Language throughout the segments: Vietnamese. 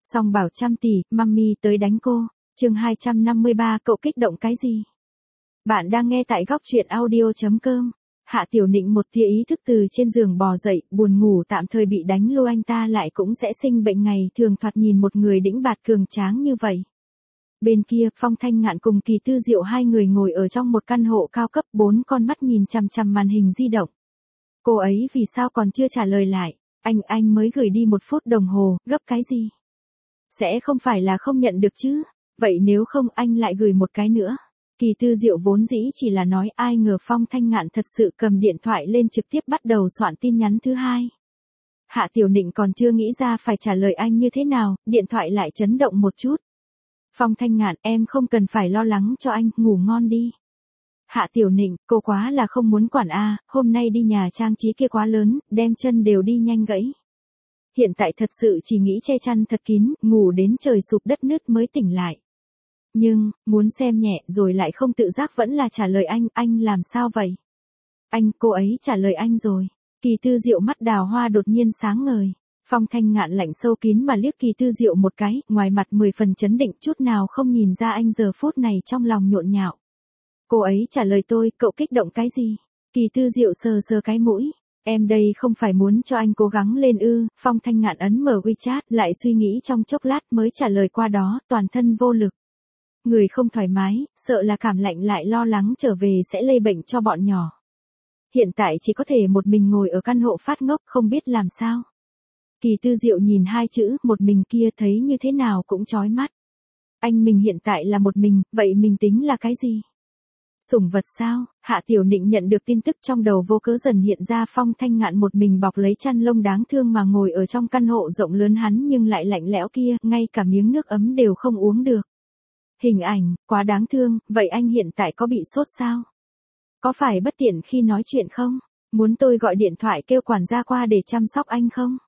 Song bảo trăm tỷ, mummy tới đánh cô. Chương 253, cậu kích động cái gì? Bạn đang nghe tại góc truyện audio.com. Hạ Tiểu Nịnh một tia ý thức từ trên giường bò dậy, buồn ngủ tạm thời bị đánh lô anh ta lại cũng sẽ sinh bệnh ngày thường thoạt nhìn một người đĩnh bạt cường tráng như vậy. Bên kia, Phong Thanh Ngạn cùng Kỳ Tư Diệu hai người ngồi ở trong một căn hộ cao cấp, 4 con mắt nhìn chằm chằm màn hình di động. Cô ấy vì sao còn chưa trả lời lại? Anh mới gửi đi 1 phút đồng hồ, gấp cái gì? Sẽ không phải là không nhận được chứ? Vậy nếu không anh lại gửi một cái nữa. Kỳ Tư Diệu vốn dĩ chỉ là nói, ai ngờ Phong Thanh Ngạn thật sự cầm điện thoại lên trực tiếp bắt đầu soạn tin nhắn thứ hai. Hạ Tiểu Nịnh còn chưa nghĩ ra phải trả lời anh như thế nào, điện thoại lại chấn động một chút. Phong Thanh Ngạn, em không cần phải lo lắng cho anh, ngủ ngon đi. Hạ Tiểu Nịnh, cô quá là không muốn quản hôm nay đi nhà trang trí kia quá lớn, đem chân đều đi nhanh gãy. Hiện tại thật sự chỉ nghĩ che chăn thật kín, ngủ đến trời sụp đất nứt mới tỉnh lại. Nhưng, muốn xem nhẹ rồi lại không tự giác vẫn là trả lời anh làm sao vậy? Cô ấy trả lời anh rồi. Kỳ Tư Diệu mắt đào hoa đột nhiên sáng ngời. Phong Thanh Ngạn lạnh sâu kín mà liếc Kỳ Tư Diệu một cái, ngoài mặt 10 phần chấn định chút nào không nhìn ra anh giờ phút này trong lòng nhộn nhạo. Cô ấy trả lời tôi, cậu kích động cái gì? Kỳ Tư Diệu sờ sờ cái mũi. Em đây không phải muốn cho anh cố gắng lên ư? Phong Thanh Ngạn ấn mở WeChat, lại suy nghĩ trong chốc lát mới trả lời qua đó, toàn thân vô lực. Người không thoải mái, sợ là cảm lạnh lại lo lắng trở về sẽ lây bệnh cho bọn nhỏ. Hiện tại chỉ có thể một mình ngồi ở căn hộ phát ngốc không biết làm sao. Kỳ Tư Diệu nhìn hai chữ một mình kia thấy như thế nào cũng chói mắt. Mình hiện tại là một mình, vậy mình tính là cái gì? Sủng vật sao? Hạ Tiểu Nịnh nhận được tin tức trong đầu vô cớ dần hiện ra Phong Thanh Ngạn một mình bọc lấy chăn lông đáng thương mà ngồi ở trong căn hộ rộng lớn hắn nhưng lại lạnh lẽo kia, ngay cả miếng nước ấm đều không uống được. Hình ảnh, quá đáng thương, vậy anh hiện tại có bị sốt sao? Có phải bất tiện khi nói chuyện không? Muốn tôi gọi điện thoại kêu quản gia qua để chăm sóc anh không?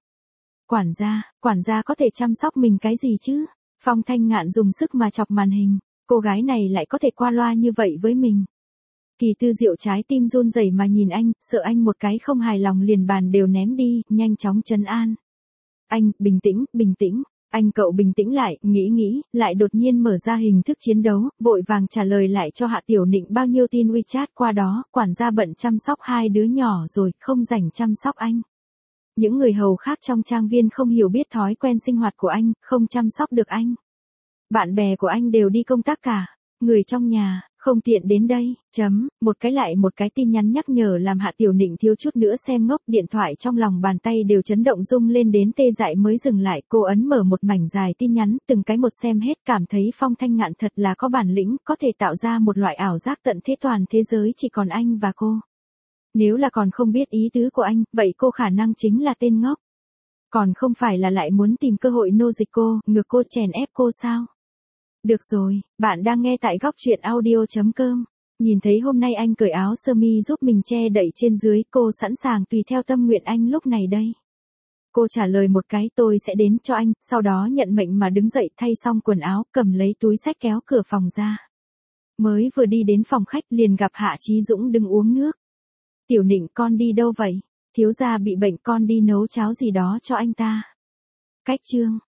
Quản gia có thể chăm sóc mình cái gì chứ? Phong Thanh Ngạn dùng sức mà chọc màn hình, cô gái này lại có thể qua loa như vậy với mình. Kỳ Tư Diệu trái tim run rẩy mà nhìn anh, sợ anh một cái không hài lòng liền bàn đều ném đi, nhanh chóng trấn an. Bình tĩnh. Cậu bình tĩnh lại, nghĩ, lại đột nhiên mở ra hình thức chiến đấu, vội vàng trả lời lại cho Hạ Tiểu Nịnh bao nhiêu tin WeChat qua đó, quản gia bận chăm sóc 2 đứa nhỏ rồi, không rảnh chăm sóc anh. Những người hầu khác trong trang viên không hiểu biết thói quen sinh hoạt của anh, không chăm sóc được anh. Bạn bè của anh đều đi công tác cả, người trong nhà, không tiện đến đây, một cái tin nhắn nhắc nhở làm Hạ Tiểu Nịnh thiếu chút nữa xem ngốc, điện thoại trong lòng bàn tay đều chấn động rung lên đến tê dại mới dừng lại, cô ấn mở một mảnh dài tin nhắn, từng cái một xem hết cảm thấy Phong Thanh Ngạn thật là có bản lĩnh, có thể tạo ra một loại ảo giác tận thế toàn thế giới chỉ còn anh và cô. Nếu là còn không biết ý tứ của anh, vậy cô khả năng chính là tên ngốc. Còn không phải là lại muốn tìm cơ hội nô dịch cô, ngược cô chèn ép cô sao? Được rồi, bạn đang nghe tại góc truyện audio.com. Nhìn thấy hôm nay anh cởi áo sơ mi giúp mình che đậy trên dưới, cô sẵn sàng tùy theo tâm nguyện anh lúc này đây. Cô trả lời một cái, tôi sẽ đến cho anh, sau đó nhận mệnh mà đứng dậy thay xong quần áo, cầm lấy túi xách kéo cửa phòng ra. Mới vừa đi đến phòng khách liền gặp Hạ Chí Dũng đứng uống nước. Tiểu Nịnh, con đi đâu vậy? Thiếu gia bị bệnh, con đi nấu cháo gì đó cho anh ta. Cách chương.